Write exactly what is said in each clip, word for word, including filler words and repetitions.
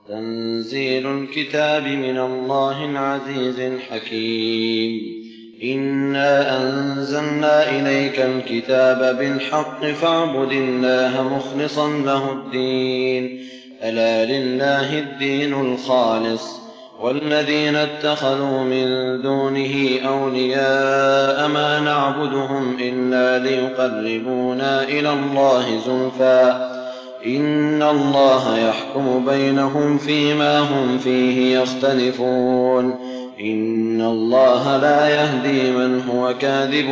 تنزيل الكتاب من الله العزيز الحكيم. إنا أنزلنا إليك الكتاب بالحق فاعبد الله مخلصا له الدين، ألا لله الدين الخالص، والذين اتخذوا من دونه أولياء ما نعبدهم إلا ليقربونا إلى الله زلفى إن الله يحكم بينهم فيما هم فيه يختلفون، إن الله لا يهدي من هو كاذب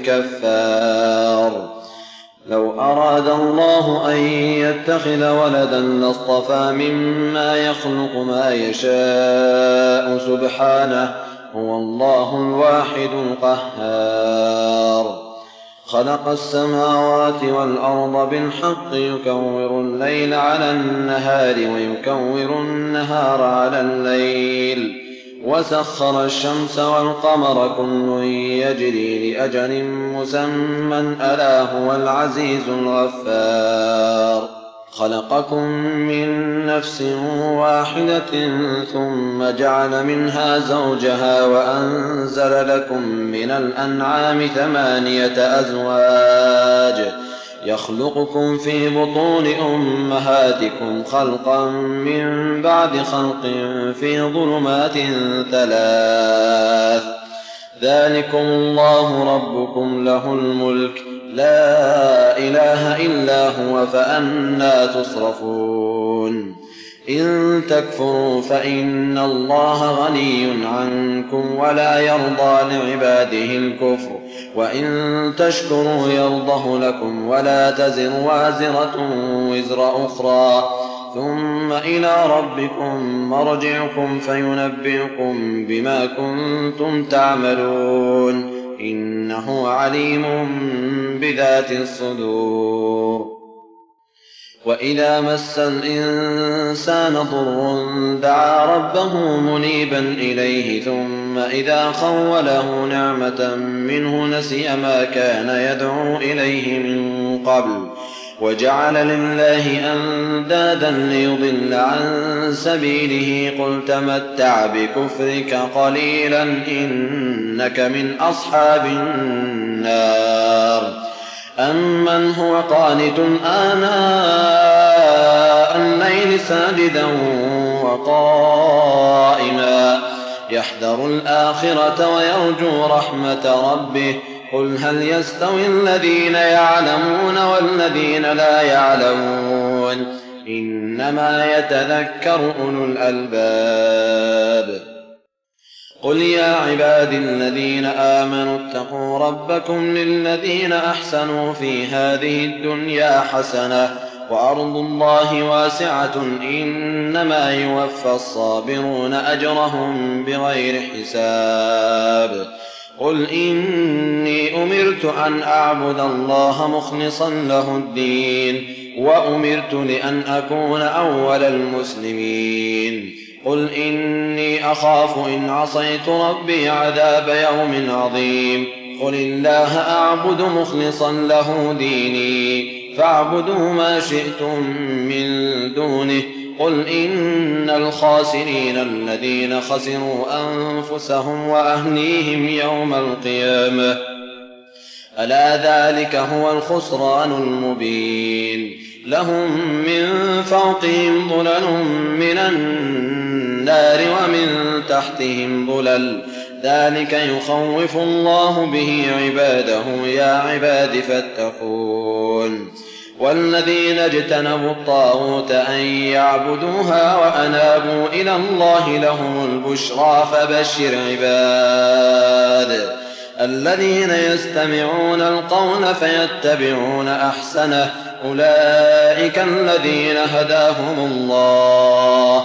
كفار. لو أراد الله أن يتخذ ولدا لاصطفى مما يخلق ما يشاء سبحانه، هو الله الواحد القهار. خلق السماوات والأرض بالحق يكور الليل على النهار ويكور النهار على الليل، وسخر الشمس والقمر كل يجري لأجل مسمى ألا هو العزيز الغفار. خلقكم من نفس واحدة ثم جعل منها زوجها وأنزل لكم من الأنعام ثمانية أزواج يخلقكم في بطون أمهاتكم خلقا من بعد خلق في ظلمات ثلاث، ذلكم الله ربكم له الملك لا إله إلا هو فأنى تصرفون. إن تكفروا فإن الله غني عنكم ولا يرضى لعباده الكفر، وإن تشكروا يرضه لكم ولا تزر وازرة وزر أخرى، ثم إلى ربكم مرجعكم فينبئكم بما كنتم تعملون، إنه عليم بذات الصدور. وإذا مس الإنسان ضر دعا ربه منيبا إليه ثم إذا خوله نعمة منه نسي ما كان يدعو إليه من قبل وجعل لله أندادا ليضل عن سبيله، قل تمتع بكفرك قليلا إنك من أصحاب النار. أمن هو قانت آناء الليل ساجدا وقائما يحذر الآخرة ويرجو رحمة ربه، قل هل يستوي الذين يعلمون والذين لا يعلمون، إنما يتذكر أولو الألباب. قل يا عبادي الذين آمنوا اتقوا ربكم للذين أحسنوا في هذه الدنيا حسنة وأرض الله واسعة إنما يوفى الصابرون أجرهم بغير حساب. قل إني أمرت أن أعبد الله مخلصا له الدين وأمرت لأن أكون أول المسلمين. قل إني أخاف إن عصيت ربي عذاب يوم عظيم. قل الله أعبد مخلصا له ديني فاعبدوا ما شئتم من دونه. قل إن الخاسرين الذين خسروا أنفسهم وأهليهم يوم القيامة ألا ذلك هو الخسران المبين. لهم من فوقهم ظلل من النار ومن تحتهم ظلل ذلك يخوف الله به عباده يا عباد فاتقون. والذين اجتنبوا الطاغوت أن يعبدوها وأنابوا إلى الله لهم البشرى فبشر عباد الذين يستمعون القول فيتبعون أحسنه أولئك الذين هداهم الله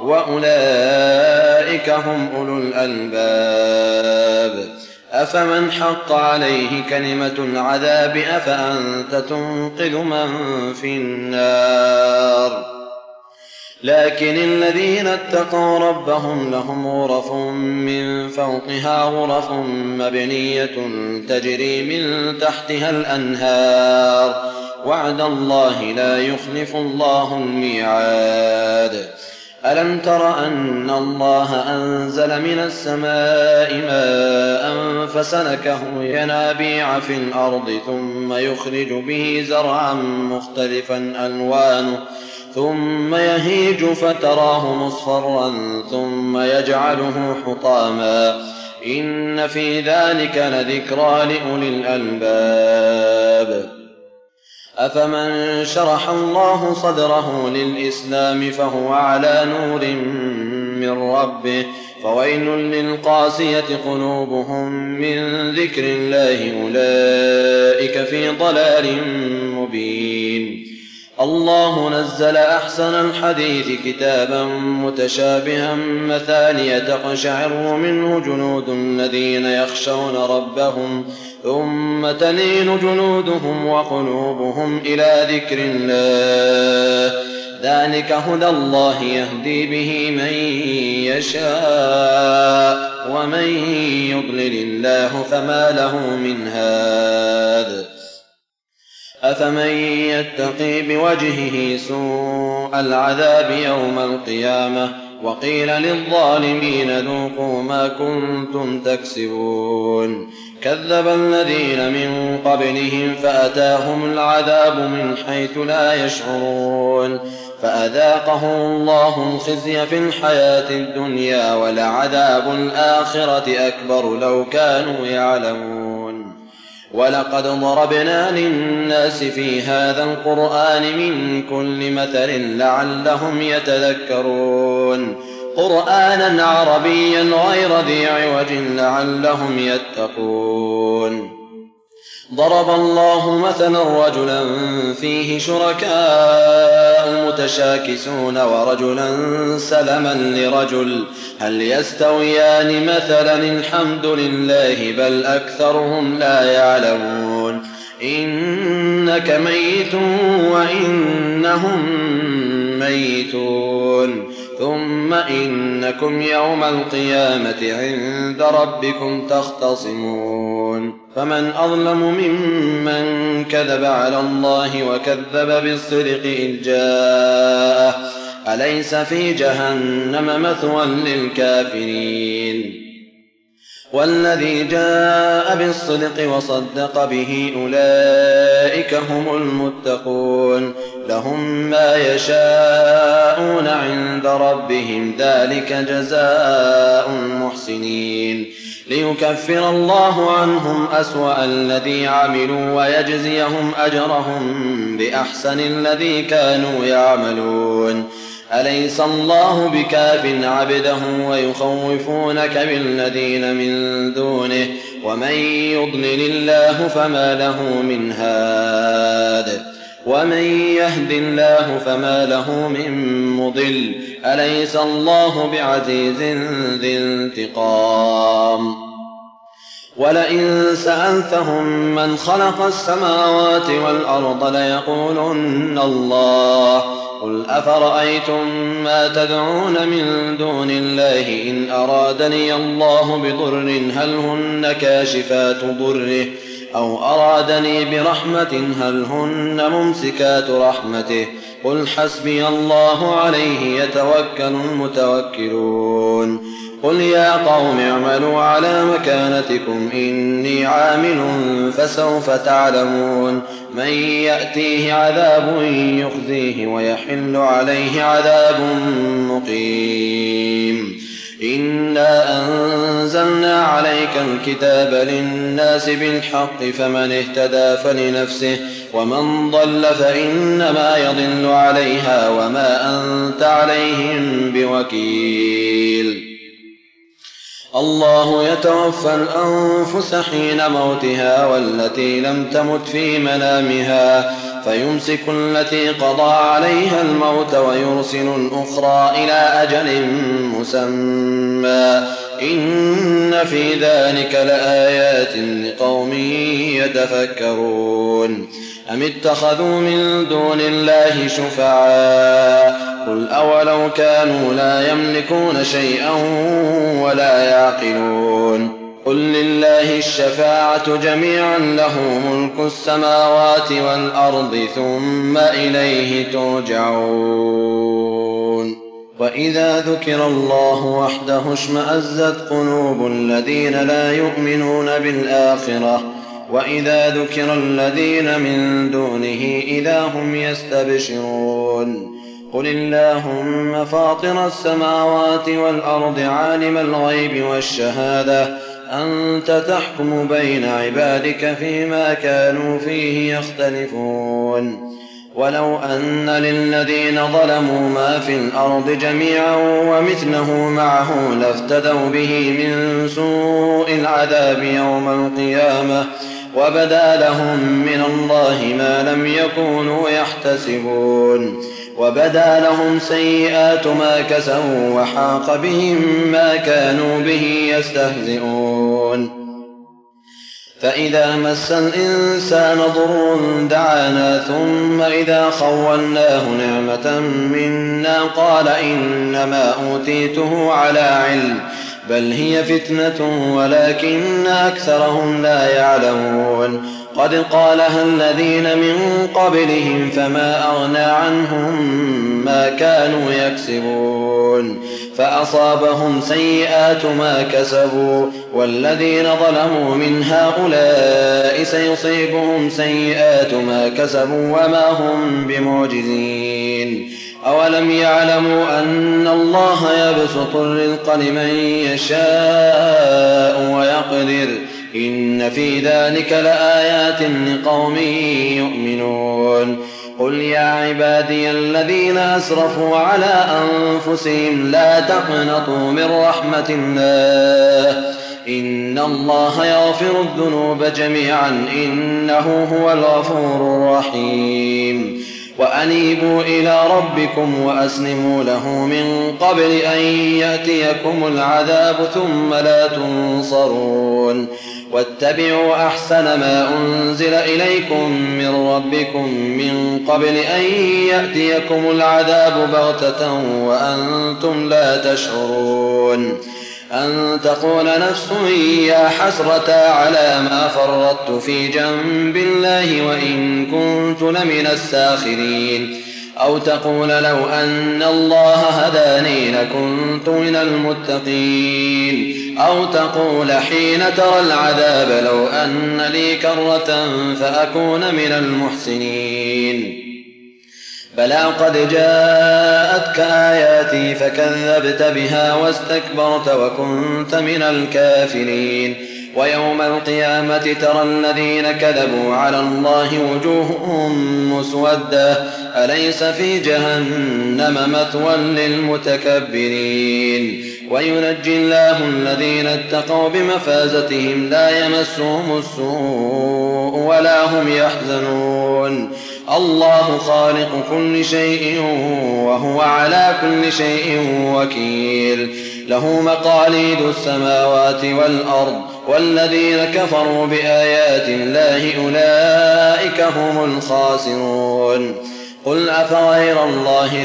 وأولئك هم أولو الألباب. أفمن حق عليه كلمة العذاب أفأنت تنقذ من في النار. لكن الذين اتقوا ربهم لهم غرف من فوقها غرف مبنية تجري من تحتها الأنهار وعد الله لا يخلف الله الميعاد. ألم تر أن الله أنزل من السماء ماء فسلكه ينابيع في الأرض ثم يخرج به زرعا مختلفا ألوانه ثم يهيج فتراه مصفرا ثم يجعله حطاما إن في ذلك لذكرى لأولي الألباب. أفمن شرح الله صدره للإسلام فهو على نور من ربه فويل للقاسية قلوبهم من ذكر الله أولئك في ضلال مبين. الله نزل أحسن الحديث كتابا متشابها مثانية تقشعر منه جلود الذين يخشون ربهم ثم تلين جلودهم وقلوبهم إلى ذكر الله ذلك هدى الله يهدي به من يشاء ومن يضلل الله فما له من هاد. أفمن يتقي بوجهه سوء العذاب يوم القيامة وقيل للظالمين ذوقوا ما كنتم تكسبون كذب الذين من قبلهم فأتاهم العذاب من حيث لا يشعرون فأذاقهم الله الخزي في الحياة الدنيا ولعذاب الآخرة أكبر لو كانوا يعلمون. ولقد ضربنا للناس في هذا القرآن من كل مثل لعلهم يتذكرون قرآنا عربيا غير ذي عوج لعلهم يتقون. ضرب الله مثلا رجلا فيه شركاء متشاكسون ورجلا سلما لرجل هل يستويان مثلا الحمد لله بل أكثرهم لا يعلمون. إنك ميت وإنهم ميتون ثم إنكم يوم القيامة عند ربكم تختصمون. فمن أظلم ممن كذب على الله وكذب بالصدق إذ جاءه أليس في جهنم مثوى للكافرين. والذي جاء بالصدق وصدق به أولئك هم المتقون لهم ما يشاءون عند ربهم ذلك جزاء المحسنين ليكفر الله عنهم أسوأ الذي عملوا ويجزيهم أجرهم بأحسن الذي كانوا يعملون. أليس الله بكاف عبده ويخوفونك بالذين من دونه ومن يضلل الله فما له من هاد ومن يهد الله فما له من مضل أليس الله بعزيز ذي انتقام. ولئن سألتهم من خلق السماوات والأرض ليقولن الله قل أفرأيتم ما تدعون من دون الله إن أرادني الله بضر هل هن كاشفات ضره أو أرادني برحمة هل هن ممسكات رحمته قل حسبي الله عليه يتوكل المتوكلون. قل يا قوم اعملوا على مكانتكم إني عامل فسوف تعلمون من يأتيه عذاب يخزيه ويحل عليه عذاب مقيم. إنا أنزلنا عليك الكتاب للناس بالحق فمن اهتدى فلنفسه ومن ضل فإنما يضل عليها وما أنت عليهم بوكيل. الله يتوفى الأنفس حين موتها والتي لم تمت في منامها فيمسك التي قضى عليها الموت ويرسل الأخرى إلى أجل مسمى إن في ذلك لآيات لقوم يتفكرون. أم اتخذوا من دون الله شفعاء قل أولو كانوا لا يملكون شيئا ولا يعقلون. قل لله الشفاعة جميعا له ملك السماوات والأرض ثم إليه ترجعون. وإذا ذكر الله وحده اشمأزت قلوب الذين لا يؤمنون بالآخرة وإذا ذكر الذين من دونه إذا هم يستبشرون قل اللهم فاطر السماوات والأرض عالم الغيب والشهادة أنت تحكم بين عبادك فيما كانوا فيه يختلفون ولو أن للذين ظلموا ما في الأرض جميعا ومثله معه لافتدوا به من سوء العذاب يوم القيامة وبدا لهم من الله ما لم يكونوا يحتسبون وبدا لهم سيئات ما كسبوا وحاق بهم ما كانوا به يستهزئون فإذا مس الإنسان ضر دعانا ثم إذا خولناه نعمة منا قال إنما أوتيته على علم بل هي فتنة ولكن أكثرهم لا يعلمون قد قالها الذين من قبلهم فما أغنى عنهم ما كانوا يكسبون فأصابهم سيئات ما كسبوا والذين ظلموا من هؤلاء سيصيبهم سيئات ما كسبوا وما هم بمعجزين أولم يعلموا أن الله يبسط الرزق لمن يشاء ويقدر إن في ذلك لآيات لقوم يؤمنون قل يا عبادي الذين أسرفوا على أنفسهم لا تقنطوا من رحمة الله إن الله يغفر الذنوب جميعا إنه هو الغفور الرحيم وأنيبوا إلى ربكم وأسلموا له من قبل أن يأتيكم العذاب ثم لا تنصرون واتبعوا أحسن ما أنزل إليكم من ربكم من قبل أن يأتيكم العذاب بغتة وأنتم لا تشعرون أن تقول نفس يا حسرة على ما فرطت في جنب الله وإن كنت لمن الساخرين أو تقول لو أن الله هداني لكنت من المتقين أو تقول حين ترى العذاب لو أن لي كرة فأكون من المحسنين بلى قد جاءتك آياتي فكذبت بها واستكبرت وكنت من الكافرين ويوم القيامة ترى الذين كذبوا على الله وجوههم مسودة أليس في جهنم مثوى للمتكبرين وينجي الله الذين اتقوا بمفازتهم لا يمسهم السوء ولا هم يحزنون الله خالق كل شيء وهو على كل شيء وكيل له مقاليد السماوات والأرض والذين كفروا بآيات الله أولئك هم الخاسرون قل أفغير الله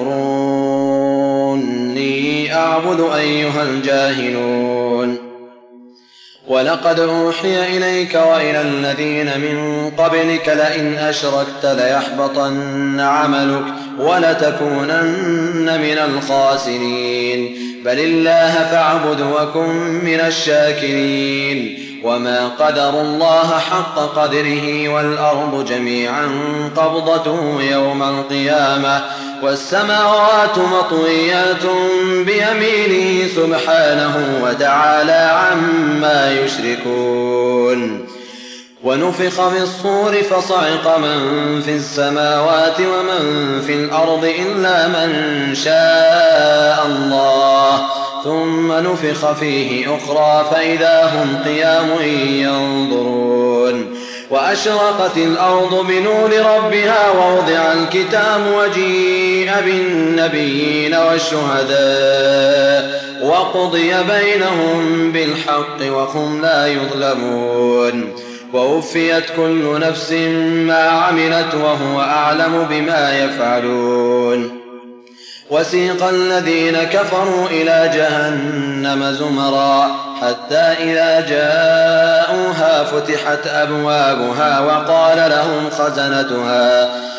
تأمروني أعبد أيها الجاهلون ولقد أوحي إليك وإلى الذين من قبلك لئن أشركت ليحبطن عملك ولتكونن من الخاسرين بل الله فاعبد وكن من الشاكرين وما قدروا الله حق قدره والأرض جميعا قبضته يوم القيامة والسماوات مطويات بيمينه سبحانه وتعالى عما يشركون ونفخ في الصور فصعق من في السماوات ومن في الأرض إلا من شاء الله ثم نفخ فيه أخرى فإذا هم قيام ينظرون وأشرقت الأرض بنور ربها ووضع الكتاب وجيء بالنبيين والشهداء وقضي بينهم بالحق وهم لا يظلمون ووفيت كل نفس ما عملت وهو أعلم بما يفعلون وسيق الذين كفروا إلى جهنم زمرا حتى إذا جاءوها فتحت أبوابها وقال لهم خزنتها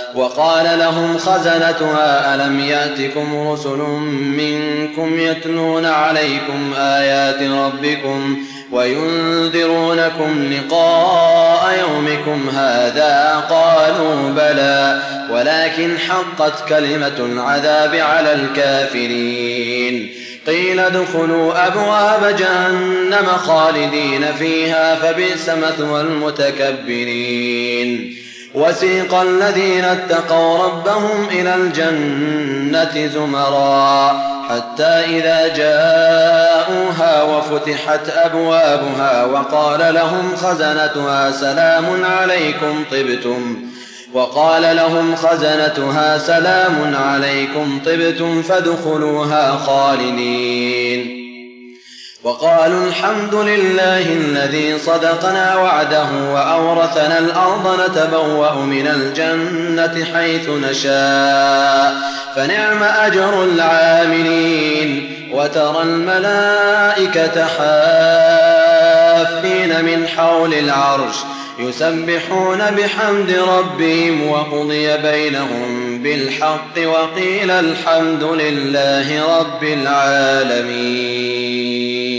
وقال لهم خزنتها ألم يأتكم رسل منكم يتلون عليكم آيات ربكم وينذرونكم لقاء يومكم هذا؟ قالوا بلى ولكن حقت كلمة العذاب على الكافرين. قيل ادخلوا أبواب جهنم خالدين فيها فبئس مثوى المتكبرين. وسيق الذين اتقوا ربهم إلى الجنة زمرا حتى إذا جاءوها وفتحت أبوابها وقال لهم خزنتها سلام عليكم طبتم وقال لهم خزنتها سلام عليكم طبتم فادخلوها خالدين. وقالوا الحمد لله الذي صدقنا وعده وأورثنا الأرض نتبوأ من الجنة حيث نشاء فنعم أجر العاملين. وترى الملائكة حافين من حول العرش يسبحون بحمد ربهم وقضي بينهم بالحق وقيل الحمد لله رب العالمين.